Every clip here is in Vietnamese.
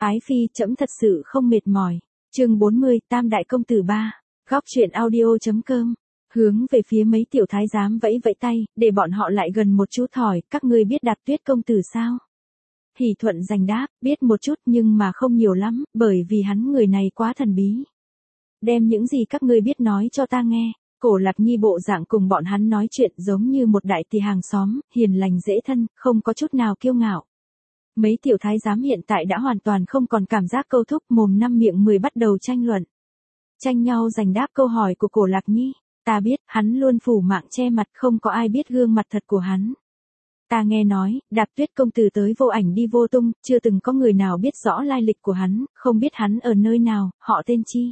Ái phi, trẫm thật sự không mệt mỏi. Chương 40, Tam đại công tử 3. Góc truyện audio.com. Hướng về phía mấy tiểu thái giám vẫy vẫy tay, để bọn họ lại gần một chút hỏi, các ngươi biết Đạp Tuyết công tử sao? Hỷ Thuận giành đáp, biết một chút nhưng mà không nhiều lắm, bởi vì hắn người này quá thần bí. Đem những gì các ngươi biết nói cho ta nghe. Cổ Lạc Nhi bộ dạng cùng bọn hắn nói chuyện giống như một đại tỷ hàng xóm, hiền lành dễ thân, không có chút nào kiêu ngạo. Mấy tiểu thái giám hiện tại đã hoàn toàn không còn cảm giác câu thúc, mồm năm miệng 10 bắt đầu tranh luận. Tranh nhau giành đáp câu hỏi của Cổ Lạc Nhi. Ta biết, hắn luôn phủ mạng che mặt, không có ai biết gương mặt thật của hắn. Ta nghe nói, Đạp Tuyết công tử tới vô ảnh đi vô tung, chưa từng có người nào biết rõ lai lịch của hắn, không biết hắn ở nơi nào, họ tên chi.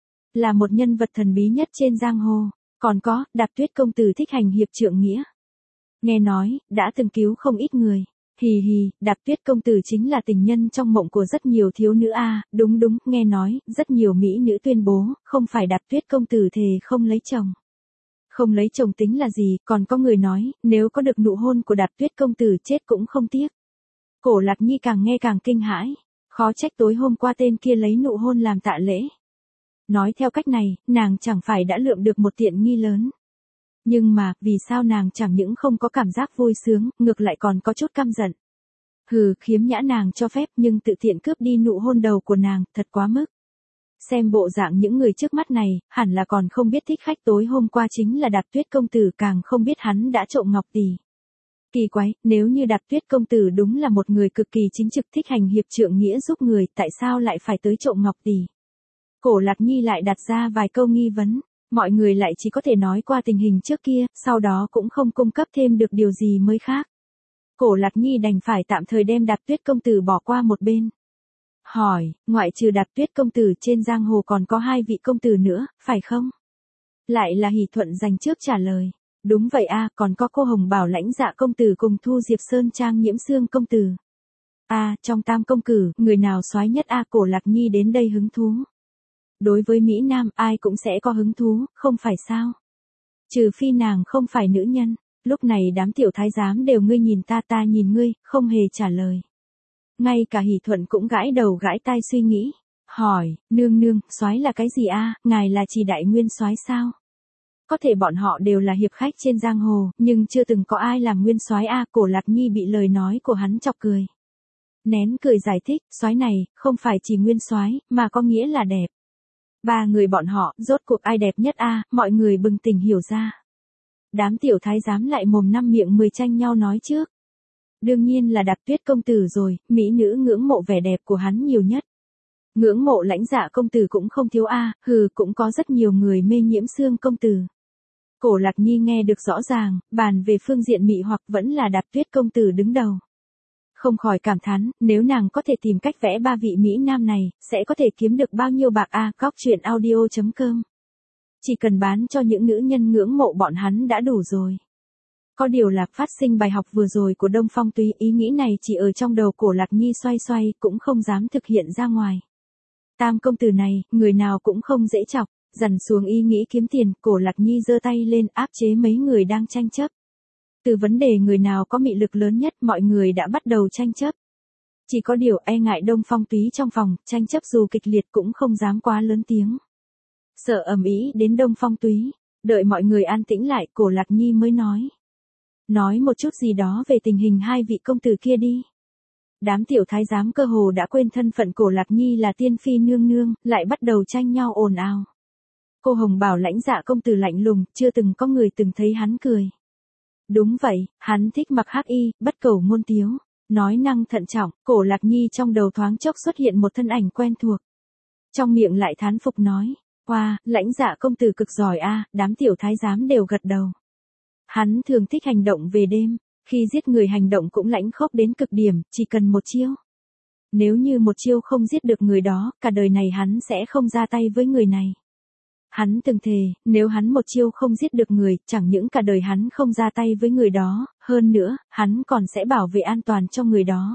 Là một nhân vật thần bí nhất trên giang hồ. Còn có, Đạp Tuyết công tử thích hành hiệp trượng nghĩa. Nghe nói, đã từng cứu không ít người. Hì hì, Đạp Tuyết công tử chính là tình nhân trong mộng của rất nhiều thiếu nữ a. Đúng đúng, nghe nói, rất nhiều mỹ nữ tuyên bố, không phải Đạp Tuyết công tử thề không lấy chồng. Không lấy chồng tính là gì, còn có người nói, nếu có được nụ hôn của Đạp Tuyết công tử chết cũng không tiếc. Cổ Lạc Nhi càng nghe càng kinh hãi, khó trách tối hôm qua tên kia lấy nụ hôn làm tạ lễ. Nói theo cách này, nàng chẳng phải đã lượm được một tiện nghi lớn. Nhưng mà, vì sao nàng chẳng những không có cảm giác vui sướng, ngược lại còn có chút căm giận. Hừ, khiếm nhã nàng cho phép nhưng tự tiện cướp đi nụ hôn đầu của nàng, thật quá mức. Xem bộ dạng những người trước mắt này, hẳn là còn không biết thích khách tối hôm qua chính là Đạp Tuyết công tử, càng không biết hắn đã trộm ngọc tỷ. Kỳ quái, nếu như Đạp Tuyết công tử đúng là một người cực kỳ chính trực thích hành hiệp trượng nghĩa giúp người, tại sao lại phải tới trộm ngọc tỷ? Cổ Lạc Nhi lại đặt ra vài câu nghi vấn, mọi người lại chỉ có thể nói qua tình hình trước kia, sau đó cũng không cung cấp thêm được điều gì mới khác. Cổ Lạc Nhi đành phải tạm thời đem Đạp Tuyết công tử bỏ qua một bên. Hỏi, ngoại trừ Đạp Tuyết công tử trên giang hồ còn có 2 vị công tử nữa, phải không? Lại là Hỷ Thuận dành trước trả lời. Đúng vậy a, còn có cô Hồng Bảo Lãnh Dạ công tử cùng Thu Diệp Sơn Trang Nhiễm Xương công tử. Trong tam công tử, người nào soái nhất Cổ Lạc Nhi đến đây hứng thú. Đối với Mỹ Nam, ai cũng sẽ có hứng thú, không phải sao? Trừ phi nàng không phải nữ nhân. Lúc này đám tiểu thái giám đều ngươi nhìn ta ta nhìn ngươi, không hề trả lời. Ngay cả Hỷ Thuận cũng gãi đầu gãi tai suy nghĩ. Hỏi, nương nương, soái là cái gì ngài là chỉ đại nguyên soái sao? Có thể bọn họ đều là hiệp khách trên giang hồ, nhưng chưa từng có ai làm nguyên soái Cổ Lạc Nhi bị lời nói của hắn chọc cười. Nén cười giải thích, soái này, không phải chỉ nguyên soái, mà có nghĩa là đẹp. 3 người bọn họ, rốt cuộc ai đẹp nhất mọi người bừng tỉnh hiểu ra. Đám tiểu thái giám lại mồm năm miệng 10 tranh nhau nói trước. Đương nhiên là Đạp Tuyết công tử rồi, mỹ nữ ngưỡng mộ vẻ đẹp của hắn nhiều nhất. Ngưỡng mộ Lãnh Dạ công tử cũng không thiếu cũng có rất nhiều người mê Nhiễm Xương công tử. Cổ Lạc Nhi nghe được rõ ràng, bàn về phương diện mị hoặc vẫn là Đạp Tuyết công tử đứng đầu. Không khỏi cảm thán, nếu nàng có thể tìm cách vẽ 3 vị Mỹ Nam này, sẽ có thể kiếm được bao nhiêu bạc Góc truyện audio.com. Chỉ cần bán cho những nữ nhân ngưỡng mộ bọn hắn đã đủ rồi. Có điều là phát sinh bài học vừa rồi của Đông Phong Túy, ý nghĩ này chỉ ở trong đầu Cổ Lạc Nhi xoay xoay, cũng không dám thực hiện ra ngoài. Tam công tử này, người nào cũng không dễ chọc, dằn xuống ý nghĩ kiếm tiền, Cổ Lạc Nhi giơ tay lên áp chế mấy người đang tranh chấp. Từ vấn đề người nào có mị lực lớn nhất, mọi người đã bắt đầu tranh chấp. Chỉ có điều e ngại Đông Phong Túy trong phòng, tranh chấp dù kịch liệt cũng không dám quá lớn tiếng. Sợ ầm ĩ đến Đông Phong Túy, đợi mọi người an tĩnh lại, Cổ Lạc Nhi mới nói. Nói một chút gì đó về tình hình 2 vị công tử kia đi. Đám tiểu thái giám cơ hồ đã quên thân phận Cổ Lạc Nhi là tiên phi nương nương, lại bắt đầu tranh nhau ồn ào. Cô Hồng Bảo Lãnh Dạ công tử lạnh lùng, chưa từng có người từng thấy hắn cười. Đúng vậy, hắn thích mặc hắc y, bất cầu ngôn tiếu. Nói năng thận trọng, Cổ Lạc Nhi trong đầu thoáng chốc xuất hiện một thân ảnh quen thuộc. Trong miệng lại thán phục nói, Lãnh Dạ công tử cực giỏi đám tiểu thái giám đều gật đầu. Hắn thường thích hành động về đêm, khi giết người hành động cũng lãnh khốc đến cực điểm, chỉ cần một chiêu. Nếu như một chiêu không giết được người đó, cả đời này hắn sẽ không ra tay với người này. Hắn từng thề, nếu hắn một chiêu không giết được người, chẳng những cả đời hắn không ra tay với người đó, hơn nữa, hắn còn sẽ bảo vệ an toàn cho người đó.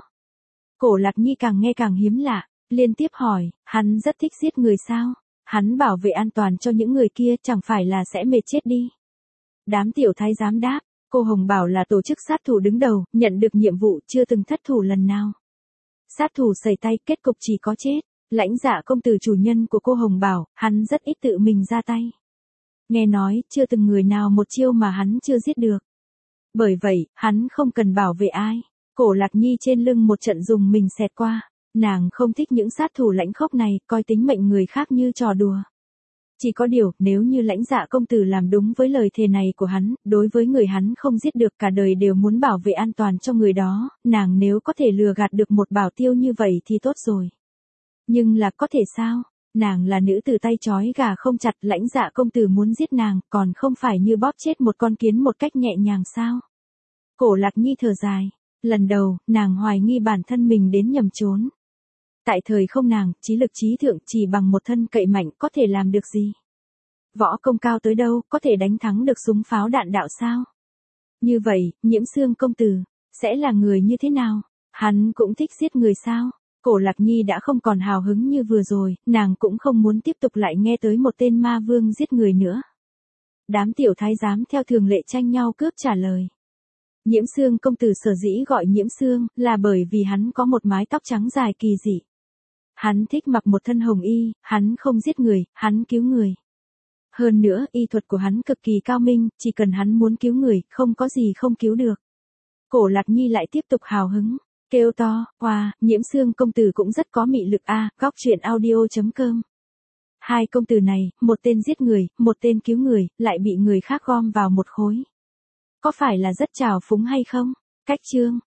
Cổ Lạc Nhi càng nghe càng hiếm lạ, liên tiếp hỏi, hắn rất thích giết người sao? Hắn bảo vệ an toàn cho những người kia chẳng phải là sẽ mệt chết đi. Đám tiểu thái giám đáp, cô Hồng Bảo là tổ chức sát thủ đứng đầu, nhận được nhiệm vụ chưa từng thất thủ lần nào. Sát thủ sẩy tay, kết cục chỉ có chết. Lãnh Dạ công tử chủ nhân của cô Hồng bảo, hắn rất ít tự mình ra tay. Nghe nói, chưa từng người nào một chiêu mà hắn chưa giết được. Bởi vậy, hắn không cần bảo vệ ai. Cổ Lạc Nhi trên lưng một trận dùng mình xẹt qua. Nàng không thích những sát thủ lãnh khốc này, coi tính mệnh người khác như trò đùa. Chỉ có điều, nếu như Lãnh Dạ công tử làm đúng với lời thề này của hắn, đối với người hắn không giết được cả đời đều muốn bảo vệ an toàn cho người đó, nàng nếu có thể lừa gạt được một bảo tiêu như vậy thì tốt rồi. Nhưng là có thể sao? Nàng là nữ tử tay trói gà không chặt, Lãnh Dạ công tử muốn giết nàng, còn không phải như bóp chết một con kiến một cách nhẹ nhàng sao? Cổ Lạc Nhi thở dài. Lần đầu, nàng hoài nghi bản thân mình đến nhầm chốn. Tại thời không nàng, trí lực trí thượng chỉ bằng một thân cậy mạnh có thể làm được gì? Võ công cao tới đâu, có thể đánh thắng được súng pháo đạn đạo sao? Như vậy, Nhiễm Xương công tử, sẽ là người như thế nào? Hắn cũng thích giết người sao? Cổ Lạc Nhi đã không còn hào hứng như vừa rồi, nàng cũng không muốn tiếp tục lại nghe tới một tên ma vương giết người nữa. Đám tiểu thái giám theo thường lệ tranh nhau cướp trả lời. Nhiễm Xương công tử sở dĩ gọi Nhiễm Xương, là bởi vì hắn có một mái tóc trắng dài kỳ dị. Hắn thích mặc một thân hồng y, hắn không giết người, hắn cứu người. Hơn nữa, y thuật của hắn cực kỳ cao minh, chỉ cần hắn muốn cứu người, không có gì không cứu được. Cổ Lạc Nhi lại tiếp tục hào hứng, kêu to, wow, Nhiễm Xương công tử cũng rất có mị lực a. Góc truyện audio.com. Hai công tử này, một tên giết người, một tên cứu người, lại bị người khác gom vào một khối. Có phải là rất trào phúng hay không? Cách chương